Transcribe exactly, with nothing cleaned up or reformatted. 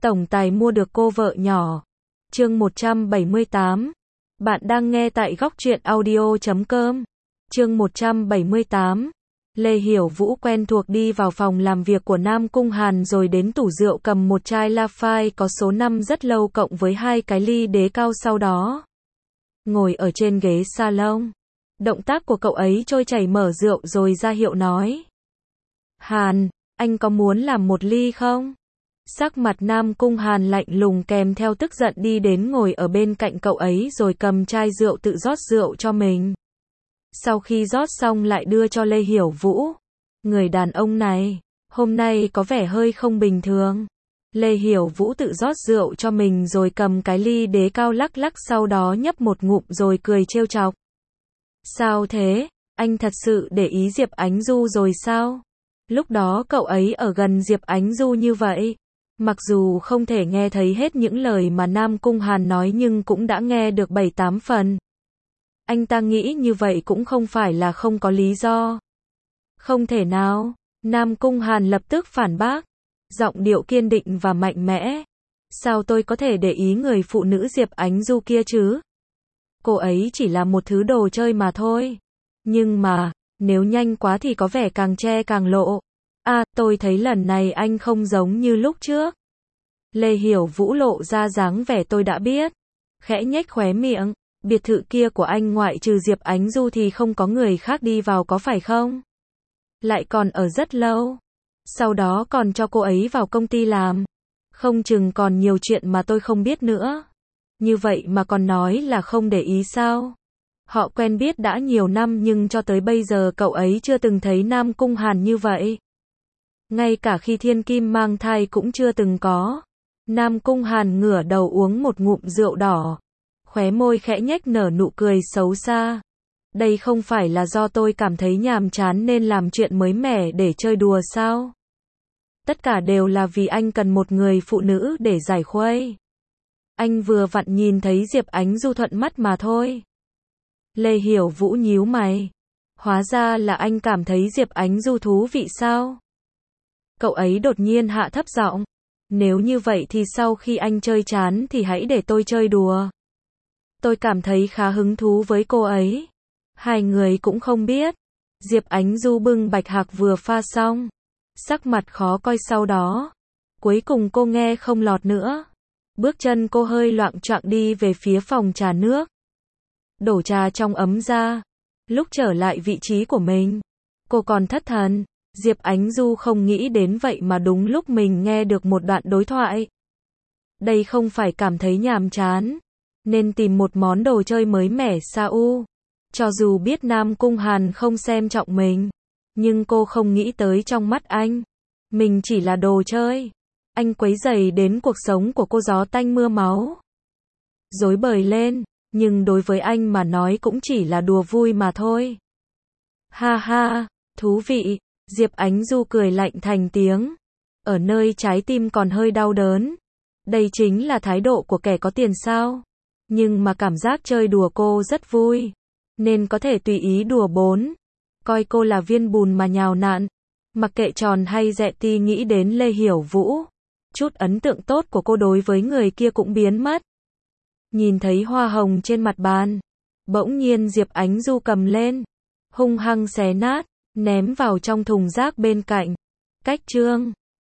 Tổng tài mua được cô vợ nhỏ. Chương một trăm bảy mươi tám. Bạn đang nghe tại góc truyện audio chấm com. Chương một trăm bảy mươi tám. Lê Hiểu Vũ quen thuộc đi vào phòng làm việc của Nam Cung Hàn rồi đến tủ rượu cầm một chai Lafite có số năm rất lâu cộng với hai cái ly đế cao, sau đó ngồi ở trên ghế salon. Động tác của cậu ấy trôi chảy mở rượu rồi ra hiệu nói: Hàn, anh có muốn làm một ly không? Sắc mặt Nam Cung Hàn lạnh lùng kèm theo tức giận đi đến ngồi ở bên cạnh cậu ấy rồi cầm chai rượu tự rót rượu cho mình. Sau khi rót xong lại đưa cho Lê Hiểu Vũ. Người đàn ông này, hôm nay có vẻ hơi không bình thường. Lê Hiểu Vũ tự rót rượu cho mình rồi cầm cái ly đế cao lắc lắc, sau đó nhấp một ngụm rồi cười trêu chọc. Sao thế, anh thật sự để ý Diệp Ánh Du rồi sao? Lúc đó cậu ấy ở gần Diệp Ánh Du như vậy. Mặc dù không thể nghe thấy hết những lời mà Nam Cung Hàn nói nhưng cũng đã nghe được bảy tám phần. Anh ta nghĩ như vậy cũng không phải là không có lý do. Không thể nào, Nam Cung Hàn lập tức phản bác, giọng điệu kiên định và mạnh mẽ. Sao tôi có thể để ý người phụ nữ Diệp Ánh Du kia chứ? Cô ấy chỉ là một thứ đồ chơi mà thôi. Nhưng mà, nếu nhanh quá thì có vẻ càng che càng lộ. À, tôi thấy lần này anh không giống như lúc trước. Lê Hiểu Vũ lộ ra dáng vẻ tôi đã biết. Khẽ nhếch khóe miệng, biệt thự kia của anh ngoại trừ Diệp Ánh Du thì không có người khác đi vào có phải không? Lại còn ở rất lâu. Sau đó còn cho cô ấy vào công ty làm. Không chừng còn nhiều chuyện mà tôi không biết nữa. Như vậy mà còn nói là không để ý sao? Họ quen biết đã nhiều năm nhưng cho tới bây giờ cậu ấy chưa từng thấy Nam Cung Hàn như vậy. Ngay cả khi Thiên Kim mang thai cũng chưa từng có. Nam Cung Hàn ngửa đầu uống một ngụm rượu đỏ. Khóe môi khẽ nhếch nở nụ cười xấu xa. Đây không phải là do tôi cảm thấy nhàm chán nên làm chuyện mới mẻ để chơi đùa sao? Tất cả đều là vì anh cần một người phụ nữ để giải khuây. Anh vừa vặn nhìn thấy Diệp Ánh Du thuận mắt mà thôi. Lê Hiểu Vũ nhíu mày. Hóa ra là anh cảm thấy Diệp Ánh Du thú vị sao? Cậu ấy đột nhiên hạ thấp giọng. Nếu như vậy thì sau khi anh chơi chán thì hãy để tôi chơi đùa. Tôi cảm thấy khá hứng thú với cô ấy. Hai người cũng không biết. Diệp Ánh Du bưng bạch hạc vừa pha xong. Sắc mặt khó coi, sau đó cuối cùng cô nghe không lọt nữa. Bước chân cô hơi loạng choạng đi về phía phòng trà nước. Đổ trà trong ấm ra. Lúc trở lại vị trí của mình, cô còn thất thần. Diệp Ánh Du không nghĩ đến vậy mà đúng lúc mình nghe được một đoạn đối thoại. Đây không phải cảm thấy nhàm chán, nên tìm một món đồ chơi mới mẻ sao? Cho dù biết Nam Cung Hàn không xem trọng mình, nhưng cô không nghĩ tới trong mắt anh, mình chỉ là đồ chơi. Anh quấy rầy đến cuộc sống của cô gió tanh mưa máu. Rối bời lên, nhưng đối với anh mà nói cũng chỉ là đùa vui mà thôi. Ha ha, thú vị. Diệp Ánh Du cười lạnh thành tiếng. Ở nơi trái tim còn hơi đau đớn. Đây chính là thái độ của kẻ có tiền sao? Nhưng mà cảm giác chơi đùa cô rất vui. Nên có thể tùy ý đùa bỡn. Coi cô là viên bùn mà nhào nặn. Mặc kệ tròn hay dẹ ti nghĩ đến Lê Hiểu Vũ. Chút ấn tượng tốt của cô đối với người kia cũng biến mất. Nhìn thấy hoa hồng trên mặt bàn. Bỗng nhiên Diệp Ánh Du cầm lên. Hung hăng xé nát. Ném vào trong thùng rác bên cạnh. Cách chương.